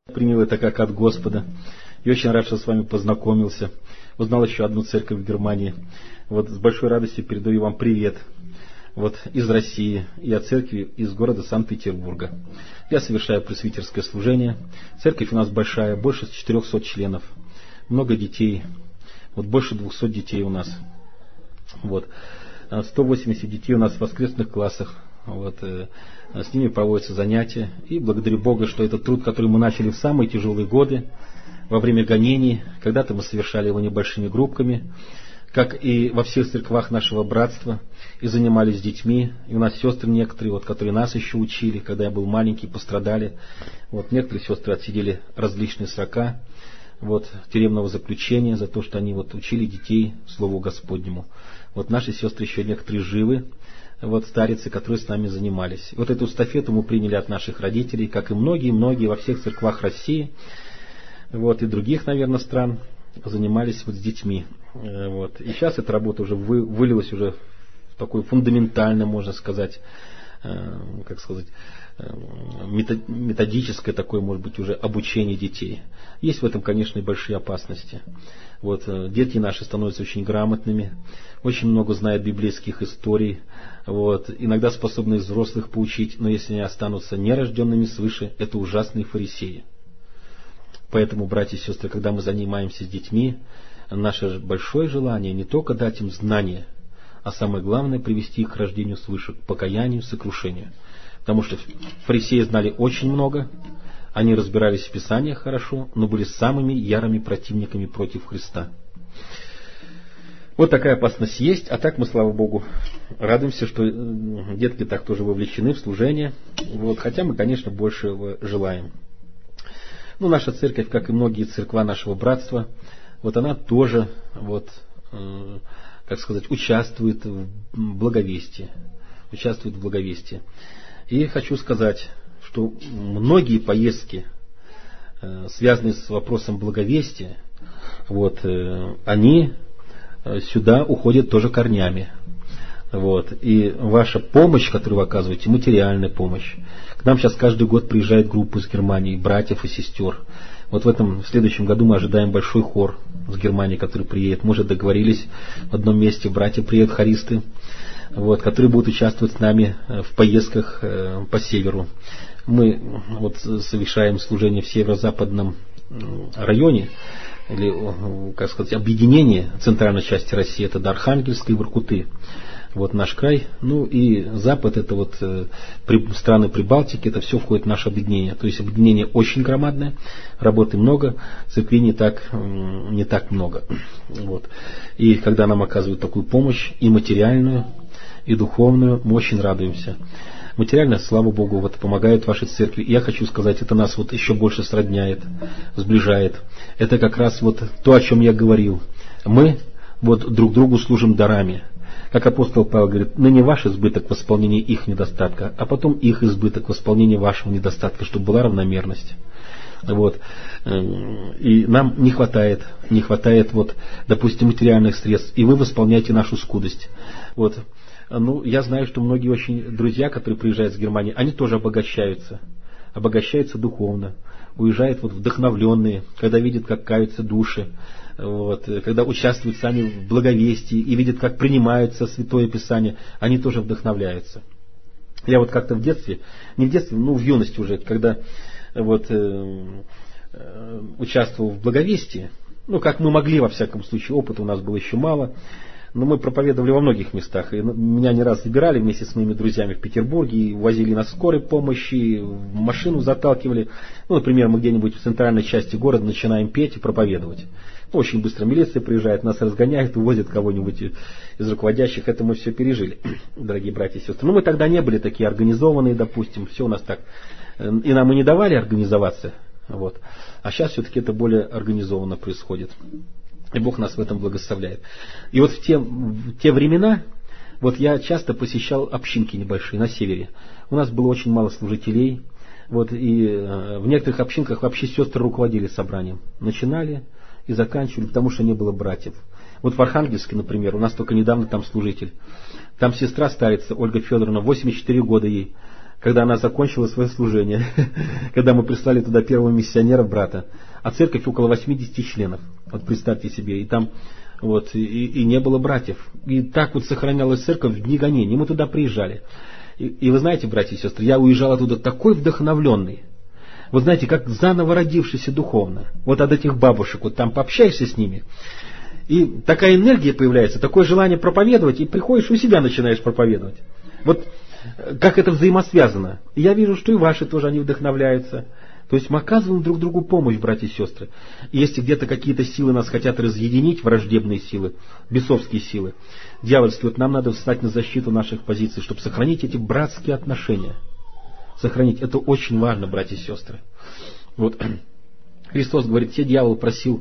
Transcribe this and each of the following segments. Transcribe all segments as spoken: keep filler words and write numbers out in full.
Принял это как от Господа. И очень рад, что с вами познакомился. Узнал еще одну церковь в Германии. Вот с большой радостью передаю вам привет. Вот из России и от церкви из города Санкт-Петербурга. Я совершаю пресвитерское служение. Церковь у нас большая, больше четырехсот членов. Много детей. Вот больше двухсот детей у нас. Вот. сто восемьдесят детей у нас в воскресных классах. Вот, э, с ними проводятся занятия. И благодарю Бога, что этот труд, который мы начали в самые тяжелые годы, во время гонений, когда-то мы совершали его небольшими группками, как и во всех церквах нашего братства, и занимались с детьми. И у нас сестры некоторые, вот, которые нас еще учили, когда я был маленький, пострадали. Вот, некоторые сестры отсидели различные срока вот, тюремного заключения за то, что они вот, учили детей Слову Господнему. Вот наши сестры еще некоторые живы. Вот старицы, которые с нами занимались. Вот эту эстафету мы приняли от наших родителей, как и многие-многие во всех церквах России, вот, и других, наверное, стран, занимались вот с детьми. Вот. И сейчас эта работа уже вы, вылилась уже в такое фундаментальное, можно сказать, э, как сказать, э, методическое такое, может быть, уже обучение детей. Есть в этом, конечно, и большие опасности. Вот, дети наши становятся очень грамотными, очень много знают библейских историй, вот, иногда способны взрослых поучить, но если они останутся нерожденными свыше, это ужасные фарисеи. Поэтому, братья и сестры, когда мы занимаемся с детьми, наше большое желание не только дать им знания, а самое главное привести их к рождению свыше, к покаянию, сокрушению. Потому что фарисеи знали очень много, они разбирались в Писаниях хорошо, но были самыми ярыми противниками против Христа. Вот такая опасность есть, а так мы, слава Богу, радуемся, что детки так тоже вовлечены в служение, вот, хотя мы, конечно, больше желаем. Ну, наша церковь, как и многие церква нашего братства, вот она тоже, вот, э, как сказать, участвует в благовестии, участвует в благовестии. И хочу сказать, что многие поездки, э, связанные с вопросом благовестия, вот, э, они сюда уходят тоже корнями. Вот. И ваша помощь, которую вы оказываете, материальная помощь. К нам сейчас каждый год приезжает группа из Германии, братьев и сестер. Вот в этом, в следующем году мы ожидаем большой хор с Германии, который приедет. Мы уже договорились, в одном месте братья приедут, хористы, вот, которые будут участвовать с нами в поездках по северу. Мы вот совершаем служение в северо-западном районе, или, как сказать, объединение центральной части России, это до Архангельска и Воркуты. Вот наш край. Ну и Запад, это вот э, при, страны Прибалтики, это все входит в наше объединение. То есть объединение очень громадное, работы много, церквей не так, э, не так много. Вот. И когда нам оказывают такую помощь, и материальную, и духовную, мы очень радуемся. Материально, слава Богу, вот помогают вашей церкви. И я хочу сказать, это нас вот еще больше сродняет, сближает. Это как раз вот то, о чем я говорил. Мы вот друг другу служим дарами. Как апостол Павел говорит, ныне ваш избыток в восполнении их недостатка, а потом их избыток в восполнении вашего недостатка, чтобы была равномерность. Вот. И нам не хватает, не хватает, вот, допустим, материальных средств, и вы восполняете нашу скудость. Вот. Ну, я знаю, что многие очень друзья, которые приезжают с Германии, они тоже обогащаются, обогащаются духовно, уезжают вот вдохновленные, когда видят, как каются души, вот, когда участвуют сами в благовестии и видят, как принимается Святое Писание, они тоже вдохновляются. Я вот как-то в детстве, не в детстве, ну в юности уже, когда вот, э, э, участвовал в благовестии, ну как мы могли во всяком случае, опыта у нас было еще мало, но мы проповедовали во многих местах. И меня не раз забирали вместе с моими друзьями в Петербурге, и возили на скорой помощи, в машину заталкивали. Ну, например, мы где-нибудь в центральной части города начинаем петь и проповедовать. Ну, очень быстро милиция приезжает, нас разгоняет, увозит кого-нибудь из руководящих. Это мы все пережили, дорогие братья и сестры. Но мы тогда не были такие организованные, допустим, все у нас так. И нам и не давали организоваться. Вот. А сейчас все-таки это более организованно происходит. И Бог нас в этом благословляет. И вот в те, в те времена, вот я часто посещал общинки небольшие на севере. У нас было очень мало служителей. Вот, и э, в некоторых общинках вообще сестры руководили собранием. Начинали и заканчивали, потому что не было братьев. Вот в Архангельске, например, у нас только недавно там служитель. Там сестра старица, Ольга Федоровна, восемьдесят четыре года ей. когда она закончила свое служение, когда мы прислали туда первого миссионера, брата, а церковь около восьмидесяти членов. Вот представьте себе, и там вот, и, и не было братьев. И так вот сохранялась церковь в дни гонений. Мы туда приезжали. И, и вы знаете, братья и сестры, я уезжал оттуда такой вдохновленный. Вот знаете, как заново родившийся духовно. Вот от этих бабушек, вот там пообщаешься с ними, и такая энергия появляется, такое желание проповедовать, и приходишь, у себя начинаешь проповедовать. Вот как это взаимосвязано. И я вижу, что и ваши тоже, они вдохновляются. То есть мы оказываем друг другу помощь, братья и сестры. И если где-то какие-то силы нас хотят разъединить, враждебные силы, бесовские силы, дьявольские, вот нам надо встать на защиту наших позиций, чтобы сохранить эти братские отношения. Сохранить. Это очень важно, братья и сестры. Вот Христос говорит, все дьявол просил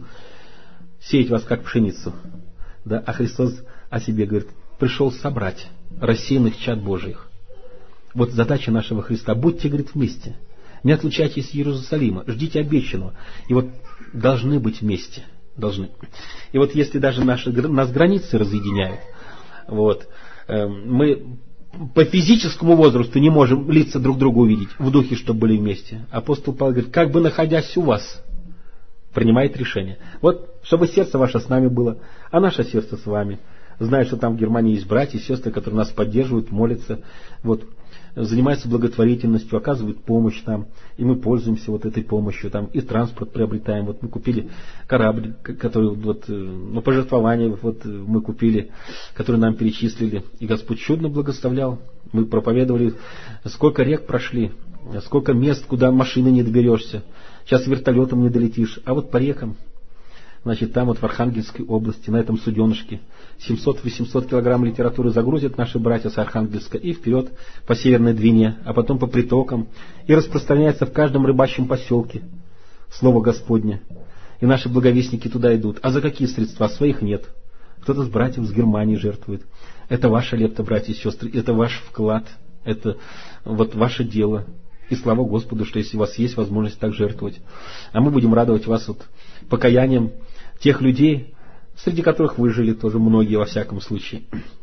сеять вас как пшеницу. Да? А Христос о себе говорит, пришел собрать рассеянных чад Божьих. Вот задача нашего Христа. Будьте, говорит, вместе. Не отлучайтесь из Иерусалима. Ждите обещанного. И вот должны быть вместе. Должны. И вот если даже наши, нас границы разъединяют, вот, э, мы по физическому возрасту не можем лица друг друга увидеть, в духе, чтобы были вместе. Апостол Павел говорит, как бы находясь у вас, принимает решение. Вот, чтобы сердце ваше с нами было, а наше сердце с вами. Знаю, что там в Германии есть братья и сестры, которые нас поддерживают, молятся, вот, занимаются благотворительностью, оказывают помощь нам, и мы пользуемся вот этой помощью, там, и транспорт приобретаем. Вот мы купили корабль, который вот, ну, пожертвование вот, мы купили, который нам перечислили, и Господь чудно благословлял. Мы проповедовали, сколько рек прошли, сколько мест, куда машины не доберешься. Сейчас вертолетом не долетишь, а вот по рекам. Значит, там вот в Архангельской области, на этом суденышке, семьсот-восемьсот килограмм литературы загрузят наши братья с Архангельска и вперед по Северной Двине, а потом по притокам, и распространяется в каждом рыбачьем поселке Слово Господне. И наши благовестники туда идут. А за какие средства? Своих нет. Кто-то с братьев с Германии жертвует. Это ваша лепта, братья и сестры, это ваш вклад, это вот ваше дело. И слава Господу, что если у вас есть возможность так жертвовать. А мы будем радовать вас вот покаянием тех людей, среди которых вы жили тоже многие во всяком случае.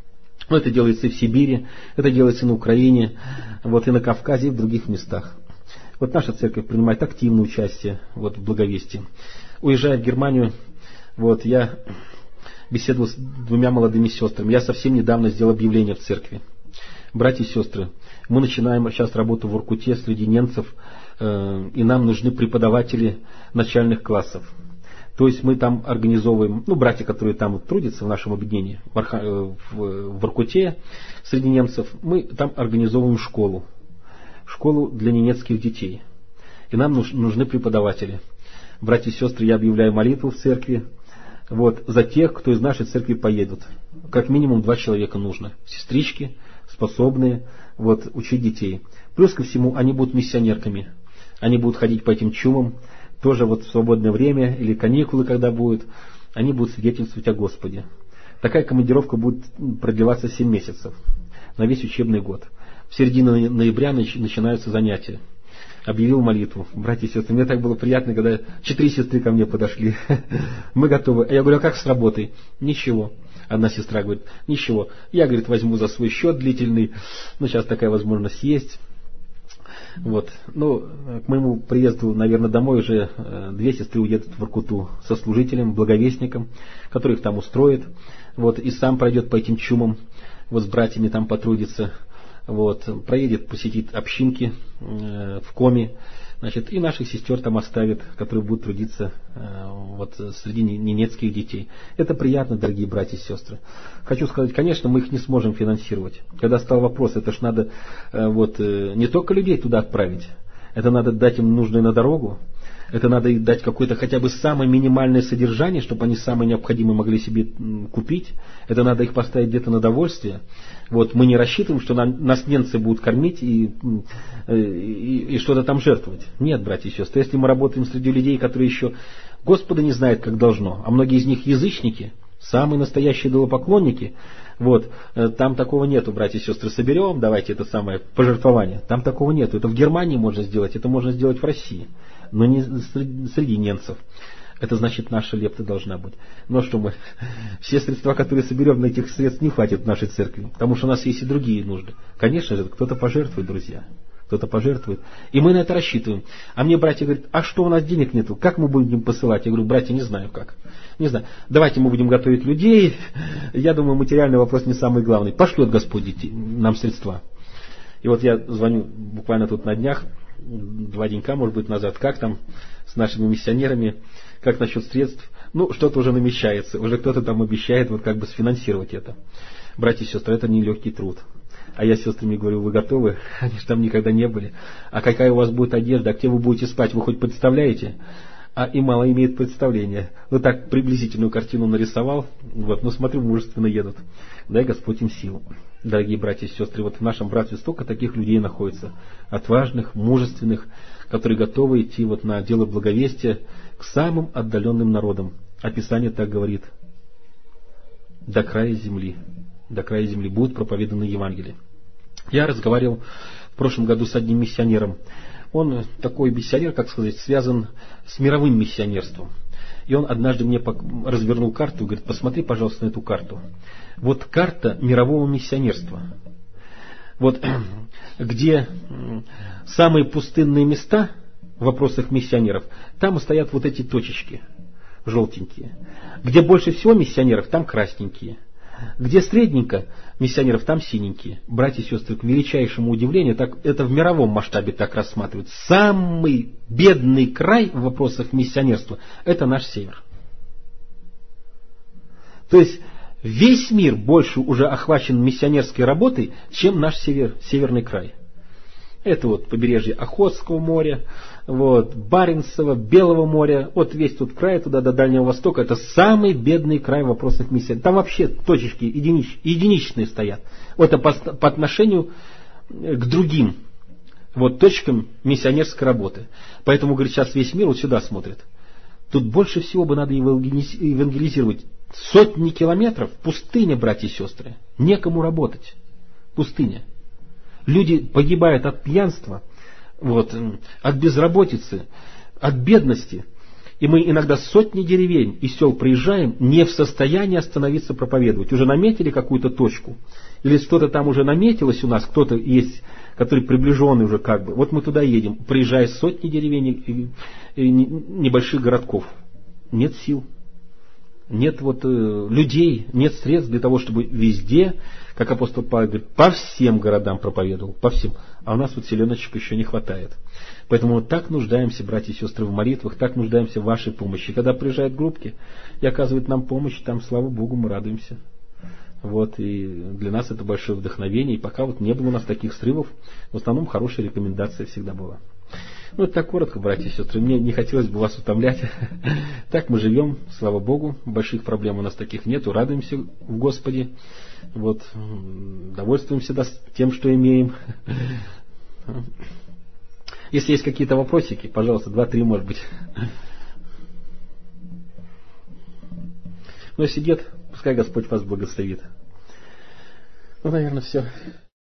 Но это делается и в Сибири, это делается и на Украине, вот и на Кавказе, и в других местах. Вот наша церковь принимает активное участие вот, в благовестии. Уезжая в Германию, вот, я беседовал с двумя молодыми сестрами. Я совсем недавно сделал объявление в церкви. Братья и сестры, мы начинаем сейчас работу в Воркуте среди немцев, э, и нам нужны преподаватели начальных классов. То есть мы там организовываем, ну, братья, которые там трудятся в нашем объединении, в, Арха, в, в Воркуте среди немцев, мы там организовываем школу. Школу для ненецких детей. И нам нуж, нужны преподаватели. Братья и сестры, я объявляю молитву в церкви. Вот, за тех, кто из нашей церкви поедут. Как минимум два человека нужно. Сестрички, способные вот, учить детей. Плюс ко всему, они будут миссионерками. Они будут ходить по этим чумам. Тоже вот в свободное время или каникулы, когда будут, они будут свидетельствовать о Господе. Такая командировка будет продлеваться семь месяцев. На весь учебный год. В середине ноября начинаются занятия. Объявил молитву. Братья и сестры, мне так было приятно, когда четыре сестры ко мне подошли. Мы готовы. А я говорю, а как с работой? Ничего. Одна сестра говорит, ничего. Я, говорит, возьму за свой счет длительный. Ну, сейчас такая возможность есть. Вот. Ну, к моему приезду, наверное, домой уже две сестры уедут в Воркуту со служителем, благовестником, который их там устроит. Вот. И сам пройдет по этим чумам. Вот с братьями там потрудится. Вот, проедет, посетит общинки э, в Коми, значит, и наших сестер там оставит, которые будут трудиться э, вот, среди ненецких детей. Это приятно, дорогие братья и сестры. Хочу сказать, конечно, мы их не сможем финансировать. Когда стал вопрос, это ж надо э, вот, э, не только людей туда отправить, это надо дать им нужное на дорогу, это надо им дать какое-то хотя бы самое минимальное содержание, чтобы они самое необходимое могли себе купить. Это надо их поставить где-то на довольствие. Вот, мы не рассчитываем, что нам, нас немцы будут кормить и, и, и что-то там жертвовать. Нет, братья и сестры, если мы работаем среди людей, которые еще Господа не знают, как должно, а многие из них язычники, самые настоящие идолопоклонники, вот, там такого нету, братья и сестры, соберем, давайте это самое пожертвование. Там такого нету. Это в Германии можно сделать, это можно сделать в России, но не среди, среди немцев. Это значит, наша лепта должна быть. Но что мы, все средства, которые соберем, на этих средств не хватит в нашей церкви, потому что у нас есть и другие нужды. Конечно же, кто-то пожертвует, друзья. кто-то пожертвует. И мы на это рассчитываем. А мне братья говорят, а что у нас денег нету, как мы будем посылать? Я говорю, братья, не знаю как. Не знаю. Давайте мы будем готовить людей. Я думаю, материальный вопрос не самый главный. Пошлет Господь нам средства. И вот я звоню буквально тут на днях, два денька, может быть, назад, как там с нашими миссионерами, как насчет средств. Ну, что-то уже намечается, уже кто-то там обещает вот как бы сфинансировать это. Братья и сестры, это не легкий труд. А я с сестрами говорю, вы готовы? Они же там никогда не были. А какая у вас будет одежда, а где вы будете спать, вы хоть представляете? А и мало имеет представления. Ну так приблизительную картину нарисовал, вот, ну смотрю, мужественно едут. Дай Господь им силу. Дорогие братья и сестры, вот в нашем братстве столько таких людей находится, отважных, мужественных, которые готовы идти вот на дело благовестия к самым отдаленным народам. А Писание так говорит: до края земли, до края земли будут проповеданы Евангелие. Я разговаривал в прошлом году с одним миссионером. Он такой миссионер, как сказать, связан с мировым миссионерством. И он однажды мне развернул карту и говорит, посмотри, пожалуйста, на эту карту. Вот карта мирового миссионерства. Вот где самые пустынные места в вопросах миссионеров, там стоят вот эти точечки, желтенькие. Где больше всего миссионеров, там красненькие. Где средненько миссионеров, там синенькие. Братья и сестры, к величайшему удивлению, так, это в мировом масштабе так рассматривают. Самый бедный край в вопросах миссионерства – это наш север. То есть весь мир больше уже охвачен миссионерской работой, чем наш север, северный край. Это вот побережье Охотского моря, вот, Баренцева, Белого моря, вот весь тут край туда до Дальнего Востока, это самый бедный край в вопросах миссии. Там вообще точечки единич, единичные стоят. Вот это по, по отношению к другим вот, точкам миссионерской работы. Поэтому, говорит, сейчас весь мир вот сюда смотрит. Тут больше всего бы надо евангелизировать. Сотни километров, пустыня, братья и сестры, некому работать. Пустыня. Люди погибают от пьянства, вот, от безработицы, от бедности. И мы иногда сотни деревень и сел приезжаем, не в состоянии остановиться проповедовать. Уже наметили какую-то точку, или что-то там уже наметилось у нас, кто-то есть, который приближенный уже как бы. Вот мы туда едем, приезжая сотни деревень и, и небольших городков. Нет сил. Нет вот э, людей, нет средств для того, чтобы везде, как апостол Павел говорит, по всем городам проповедовал, по всем. А у нас вот селеночек еще не хватает. Поэтому мы так нуждаемся, братья и сестры, в молитвах, так нуждаемся в вашей помощи. Когда приезжают группки и оказывают нам помощь, там, слава Богу, мы радуемся. Вот, и для нас это большое вдохновение. И пока вот не было у нас таких срывов, в основном хорошая рекомендация всегда была. Ну, это так коротко, братья и сестры. Мне не хотелось бы вас утомлять. Так мы живем, слава Богу. Больших проблем у нас таких нету. Радуемся в Господе. Вот, довольствуемся тем, что имеем. Если есть какие-то вопросики, пожалуйста, два-три, может быть. Но если нет, пускай Господь вас благословит. Ну, наверное, все.